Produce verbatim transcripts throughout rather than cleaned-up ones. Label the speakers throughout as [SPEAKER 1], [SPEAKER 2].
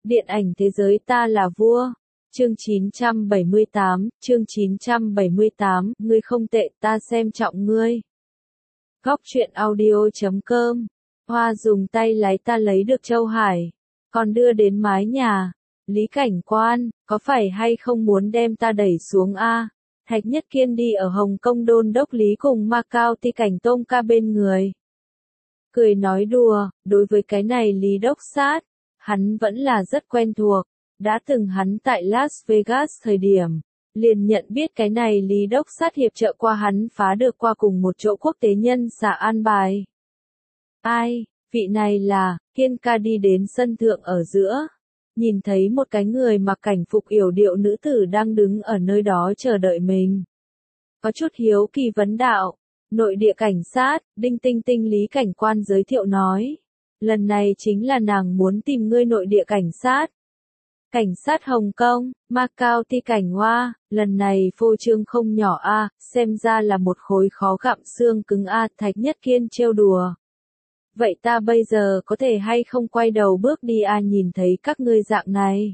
[SPEAKER 1] Điện ảnh thế giới ta là vua. Chương chín trăm bảy mươi tám, chương chín trăm bảy mươi tám, ngươi không tệ, ta xem trọng ngươi. Góc truyện audio chấm com. Hoa dùng tay lái ta lấy được Châu Hải, còn đưa đến mái nhà. Lý Cảnh Quan, có phải hay không muốn đem ta đẩy xuống a? Thạch Nhất Kiên đi ở Hồng Kông đôn đốc Lý cùng Macau Ti Cảnh Tông ca bên người. Cười nói đùa, đối với cái này Lý Đốc Sát, hắn vẫn là rất quen thuộc. Đã từng hắn tại Las Vegas thời điểm, liền nhận biết cái này Lý Đốc Sát hiệp trợ qua hắn phá được qua cùng một chỗ quốc tế nhân xạ an bài. Ai, vị này là, Kiên ca đi đến sân thượng ở giữa. Nhìn thấy một cái người mặc cảnh phục yểu điệu nữ tử đang đứng ở nơi đó chờ đợi mình. Có chút hiếu kỳ vấn đạo. Nội địa cảnh sát, Đinh Tinh Tinh Lý Cảnh Quan giới thiệu nói. Lần này chính là nàng muốn tìm ngươi nội địa cảnh sát. Cảnh sát Hồng Kông, Macau Ti Cảnh Hoa, lần này phô trương không nhỏ a, xem ra là một khối khó gặm xương cứng a, Thạch Nhất Kiên trêu đùa. Vậy ta bây giờ có thể hay không quay đầu bước đi a, nhìn thấy các ngươi dạng này.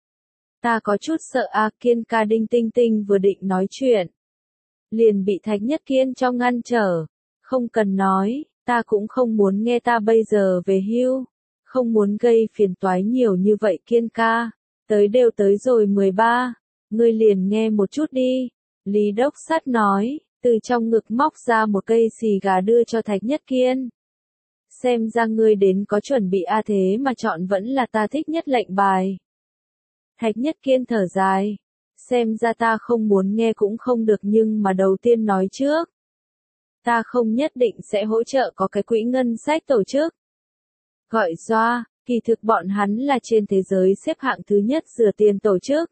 [SPEAKER 1] Ta có chút sợ a, Kiên ca. Đinh Tinh Tinh vừa định nói chuyện, liền bị Thạch Nhất Kiên cho ngăn trở. Không cần nói, ta cũng không muốn nghe, ta bây giờ về hưu, không muốn gây phiền toái nhiều như vậy Kiên ca. Tới đều tới rồi mười ba, ngươi liền nghe một chút đi. Lý Đốc Sát nói, từ trong ngực móc ra một cây xì gà đưa cho Thạch Nhất Kiên. Xem ra ngươi đến có chuẩn bị a, thế mà chọn vẫn là ta thích nhất lệnh bài. Thạch Nhất Kiên thở dài. Xem ra ta không muốn nghe cũng không được, nhưng mà đầu tiên nói trước. Ta không nhất định sẽ hỗ trợ có cái quỹ ngân sách tổ chức. Gọi doa, kỳ thực bọn hắn là trên thế giới xếp hạng thứ nhất rửa tiền tổ chức.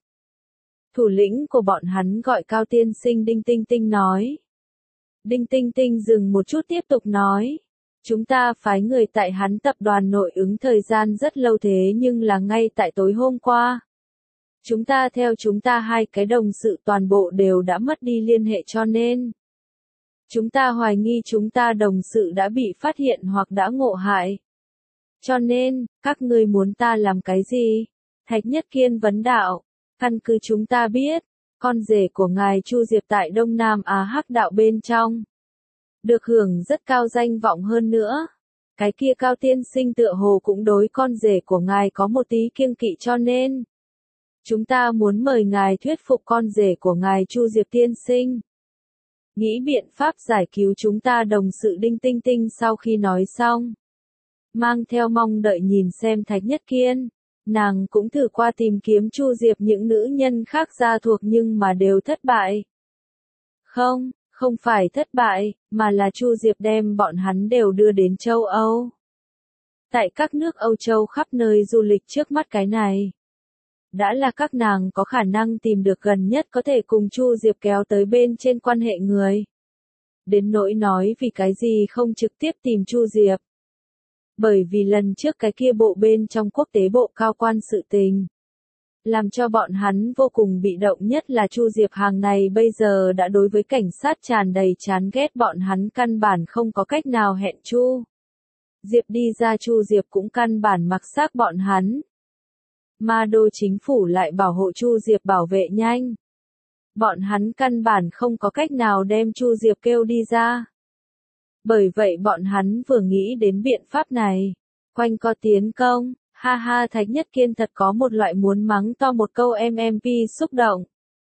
[SPEAKER 1] Thủ lĩnh của bọn hắn gọi Cao Tiên Sinh. Đinh Tinh Tinh nói. Đinh Tinh Tinh dừng một chút tiếp tục nói. Chúng ta phái người tại hắn tập đoàn nội ứng thời gian rất lâu, thế nhưng là ngay tại tối hôm qua. Chúng ta theo chúng ta hai cái đồng sự toàn bộ đều đã mất đi liên hệ, cho nên chúng ta hoài nghi chúng ta đồng sự đã bị phát hiện hoặc đã ngộ hại. Cho nên, các ngươi muốn ta làm cái gì? Thạch Nhất Kiên vấn đạo. Căn cứ chúng ta biết, con rể của ngài Chu Diệp tại Đông Nam Á Hắc đạo bên trong được hưởng rất cao danh vọng, hơn nữa. Cái kia Cao Tiên Sinh tựa hồ cũng đối con rể của ngài có một tí kiêng kỵ, cho nên chúng ta muốn mời ngài thuyết phục con rể của ngài Chu Diệp tiên sinh. Nghĩ biện pháp giải cứu chúng ta đồng sự. Đinh Tinh Tinh sau khi nói xong, mang theo mong đợi nhìn xem Thạch Nhất Kiên. Nàng cũng thử qua tìm kiếm Chu Diệp những nữ nhân khác gia thuộc nhưng mà đều thất bại. Không, không phải thất bại, mà là Chu Diệp đem bọn hắn đều đưa đến châu Âu. Tại các nước Âu Châu khắp nơi du lịch, trước mắt cái này đã là các nàng có khả năng tìm được gần nhất có thể cùng Chu Diệp kéo tới bên trên quan hệ người. Đến nỗi nói vì cái gì không trực tiếp tìm Chu Diệp. Bởi vì lần trước cái kia bộ bên trong quốc tế bộ cao quan sự tình, làm cho bọn hắn vô cùng bị động, nhất là Chu Diệp hàng này bây giờ đã đối với cảnh sát tràn đầy chán ghét, bọn hắn căn bản không có cách nào hẹn Chu Diệp đi ra, Chu Diệp cũng căn bản mặc xác bọn hắn. Ma đô chính phủ lại bảo hộ Chu Diệp bảo vệ nhanh. Bọn hắn căn bản không có cách nào đem Chu Diệp kêu đi ra. Bởi vậy bọn hắn vừa nghĩ đến biện pháp này. Quanh co tiến công, ha ha. Thạch Nhất Kiên thật có một loại muốn mắng to một câu em em pê xúc động.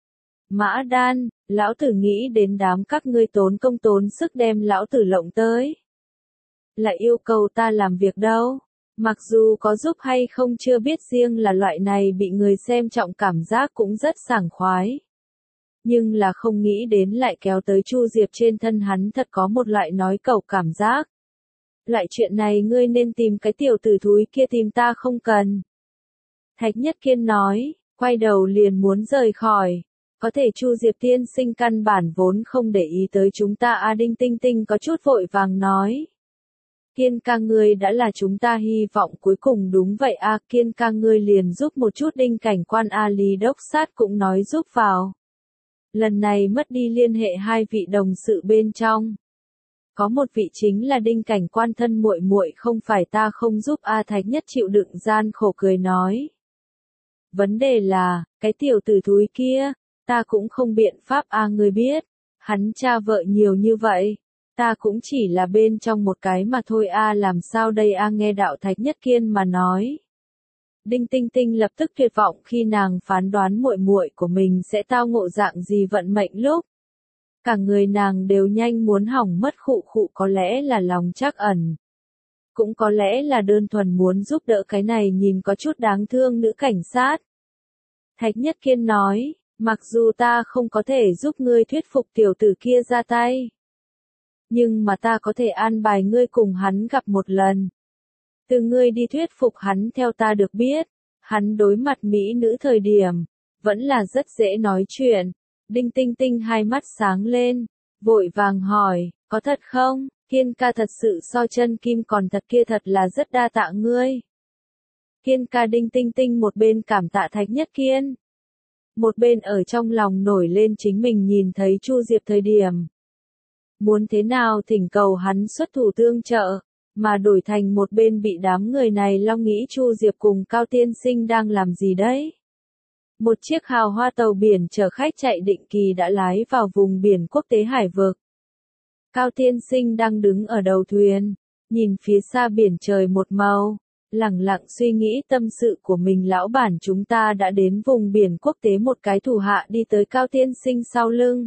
[SPEAKER 1] Mã Đan, lão tử nghĩ đến đám các ngươi tốn công tốn sức đem lão tử lộng tới. Lại yêu cầu ta làm việc đâu. Mặc dù có giúp hay không chưa biết, riêng là loại này bị người xem trọng cảm giác cũng rất sảng khoái. Nhưng là không nghĩ đến lại kéo tới Chu Diệp trên thân hắn, thật có một loại nói cẩu cảm giác. Loại chuyện này ngươi nên tìm cái tiểu tử thúi kia, tìm ta không cần. Thạch Nhất Kiên nói, quay đầu liền muốn rời khỏi. Có thể Chu Diệp tiên sinh căn bản vốn không để ý tới chúng ta a. Đinh Tinh Tinh có chút vội vàng nói. Kiên ca ngươi đã là chúng ta hy vọng cuối cùng. Đúng vậy a, Kiên ca ngươi liền giúp một chút. Đinh Cảnh Quan a. Lý Đốc Sát cũng nói giúp vào. Lần này mất đi liên hệ hai vị đồng sự bên trong, có một vị chính là Đinh Cảnh Quan thân muội muội, không phải ta không giúp a. Thạch Nhất chịu đựng gian khổ cười nói. Vấn đề là, cái tiểu tử thúi kia, ta cũng không biện pháp a ngươi biết, hắn cha vợ nhiều như vậy, ta cũng chỉ là bên trong một cái mà thôi a làm sao đây a nghe đạo Thạch Nhất Kiên mà nói. Đinh Tinh Tinh lập tức tuyệt vọng khi nàng phán đoán muội muội của mình sẽ tao ngộ dạng gì vận mệnh lúc. Cả người nàng đều nhanh muốn hỏng mất khụ khụ có lẽ là lòng trắc ẩn. Cũng có lẽ là đơn thuần muốn giúp đỡ cái này nhìn có chút đáng thương nữ cảnh sát. Thạch Nhất Kiên nói, mặc dù ta không có thể giúp ngươi thuyết phục tiểu tử kia ra tay. Nhưng mà ta có thể an bài ngươi cùng hắn gặp một lần. Từ ngươi đi thuyết phục hắn theo ta được biết, hắn đối mặt mỹ nữ thời điểm, vẫn là rất dễ nói chuyện. Đinh Tinh Tinh hai mắt sáng lên, vội vàng hỏi, có thật không? Kiên ca thật sự so chân kim còn thật kia thật là rất đa tạ ngươi. Kiên ca Đinh Tinh Tinh một bên cảm tạ Thạch Nhất Kiên. Một bên ở trong lòng nổi lên chính mình nhìn thấy Chu Diệp thời điểm. Muốn thế nào thỉnh cầu hắn xuất thủ tương trợ, mà đổi thành một bên bị đám người này lo nghĩ Chu Diệp cùng Cao Tiên Sinh đang làm gì đấy. Một chiếc hào hoa tàu biển chở khách chạy định kỳ đã lái vào vùng biển quốc tế hải vực. Cao Tiên Sinh đang đứng ở đầu thuyền, nhìn phía xa biển trời một màu, lẳng lặng suy nghĩ tâm sự của mình lão bản chúng ta đã đến vùng biển quốc tế một cái thủ hạ đi tới Cao Tiên Sinh sau lưng.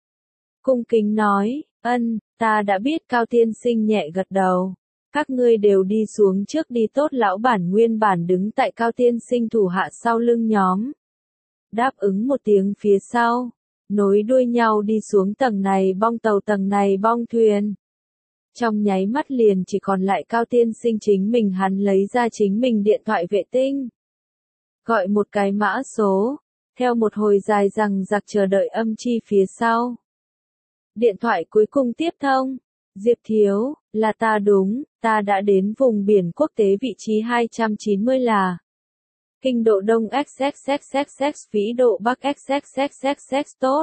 [SPEAKER 1] Cung kính nói, ân, ta đã biết Cao Tiên Sinh nhẹ gật đầu. Các ngươi đều đi xuống trước đi tốt lão bản nguyên bản đứng tại Cao Tiên Sinh thủ hạ sau lưng nhóm. Đáp ứng một tiếng phía sau, nối đuôi nhau đi xuống tầng này bong tàu tầng này bong thuyền. Trong nháy mắt liền chỉ còn lại Cao Tiên Sinh chính mình hắn lấy ra chính mình điện thoại vệ tinh. Gọi một cái mã số, theo một hồi dài rằng giặc chờ đợi âm chi phía sau. Điện thoại cuối cùng tiếp thông, Diệp Thiếu, là ta đúng, ta đã đến vùng biển quốc tế vị trí hai trăm chín mươi là. Kinh độ Đông xxxxx, phí độ Bắc xxxxx tốt.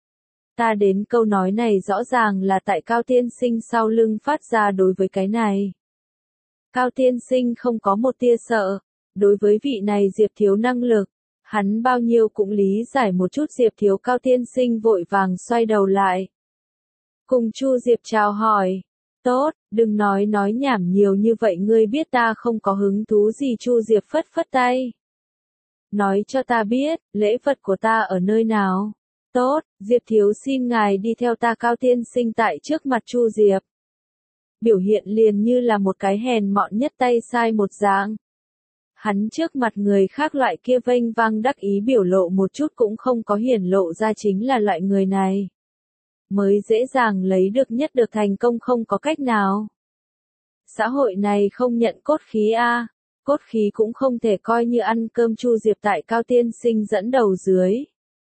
[SPEAKER 1] Ta đến câu nói này rõ ràng là tại Cao Tiên Sinh sau lưng phát ra đối với cái này. Cao Tiên Sinh không có một tia sợ, đối với vị này Diệp Thiếu năng lực, hắn bao nhiêu cũng lý giải một chút Diệp Thiếu. Cao Tiên Sinh vội vàng xoay đầu lại. Cùng Chu Diệp chào hỏi. Tốt, đừng nói nói nhảm nhiều như vậy ngươi biết ta không có hứng thú gì. Chu Diệp phất phất tay. Nói cho ta biết, lễ vật của ta ở nơi nào. Tốt, Diệp Thiếu xin ngài đi theo ta. Cao Tiên Sinh tại trước mặt Chu Diệp. Biểu hiện liền như là một cái hèn mọn nhất tay sai một dạng. Hắn trước mặt người khác loại kia vênh vang đắc ý biểu lộ một chút cũng không có hiển lộ ra chính là loại người này. Mới dễ dàng lấy được nhất được thành công không có cách nào. Xã hội này không nhận cốt khí a, cốt khí cũng không thể coi như ăn cơm. Chu Diệp tại Cao Tiên Sinh dẫn đầu dưới.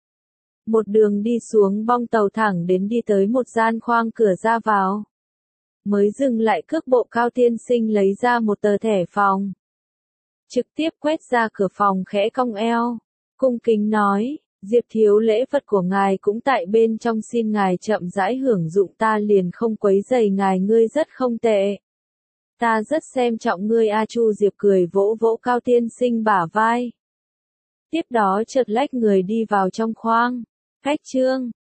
[SPEAKER 1] Một đường đi xuống bong tàu thẳng đến đi tới một gian khoang cửa ra vào. Mới dừng lại cước bộ Cao Tiên Sinh lấy ra một tờ thẻ phòng. Trực tiếp quét ra cửa phòng khẽ cong eo. Cung kính nói. Diệp Thiếu lễ vật của ngài cũng tại bên trong xin ngài chậm rãi hưởng dụng ta liền không quấy rầy ngài ngươi rất không tệ. Ta rất xem trọng ngươi a. Chu Diệp cười vỗ vỗ Cao Tiên Sinh bả vai. Tiếp đó chợt lách người đi vào trong khoang. Khách trương,